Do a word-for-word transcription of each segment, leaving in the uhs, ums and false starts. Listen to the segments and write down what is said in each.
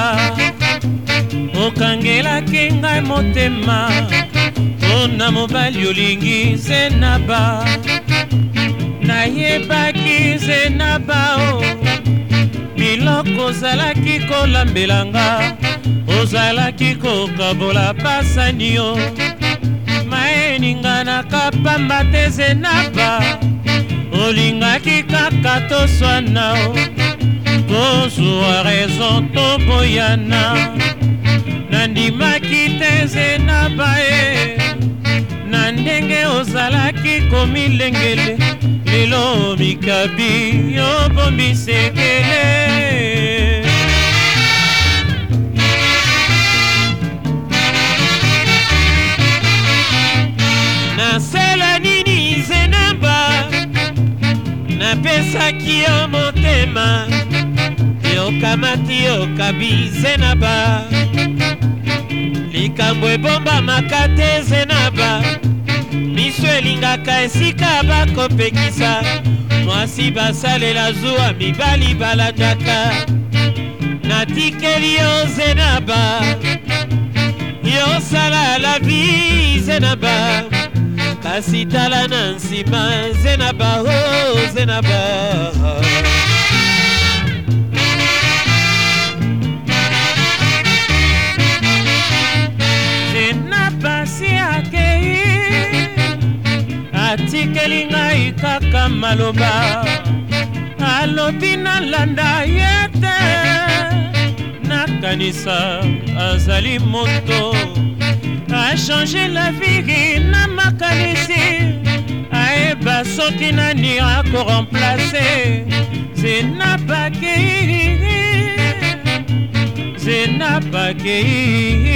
zenaba okangelaki ngai motema mpona mobali olingi zenaba nayebaki zenaba o biloko ozalaki kolambelanga ozalaki kokabola pasani yo maeninga nakapamba te zenaba olingaki kaka toswana o kozwa raison toboyana nandimaki te zenaba e na ndenge ozalaki komilengele lelo mikabi yobombisekele nasala nini zenaba napesaki yo motema yokamati yokabi zenaba likambo ebombamaka te zenaba miso elingaka esika bakopekisa mwasi basalela zuwa mibali balandaka natikeli yo zenaba yosala la vi zenaba kasi tala na nsima zenaba o zenaba zenaba si akei atikeli ngai kaka maloba alobi nalanda ye te nakanisa azali moto achange la vie na makanisi ayeba soki nani akoremplace zenabakei zenabakei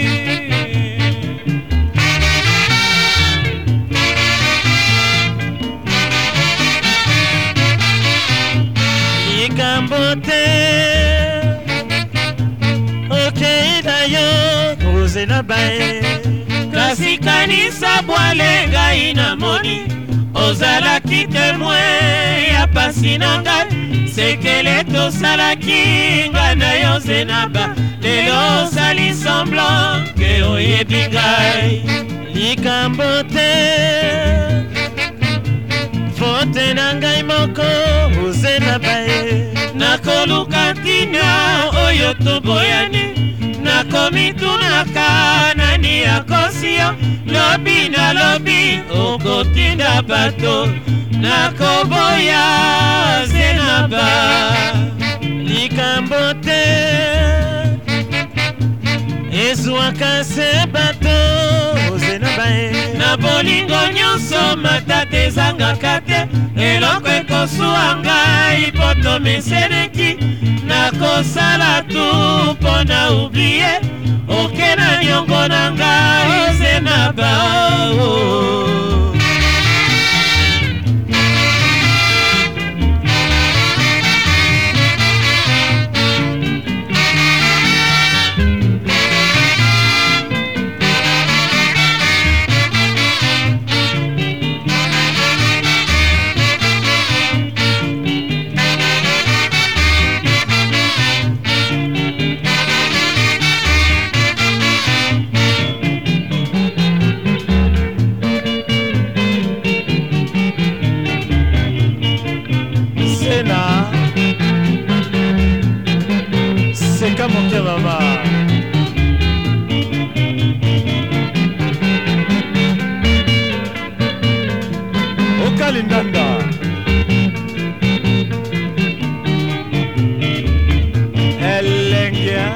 likambo te okeida yo zenaba e kasi kanisa bwale ngai namoni ozalaki temoin ya pasi na ngai sekele tosalaki ngai na yo zenaba lelo osali semblant ke oyebi ngai likambo te fote na ngai moko zenaba e nakoluka ntina oyo toboyani nakomitunaka nani akosi yo lobi na lobi okotinda bato nakoboya zenaba likambo te ezwaka se bato zenaba e na bolingo nyonso matate ezangaka te eloko ekosuwa ngai poto meseneki nakosala tu mpona ublie oke na niongo na ngai zenaba o seka moke mama okalindanda elengia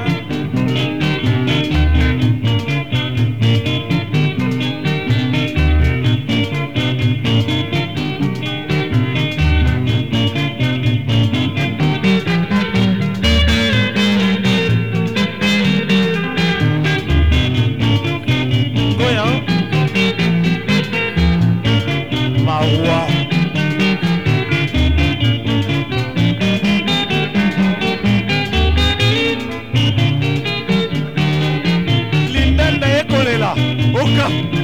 Lindanda ekolela oka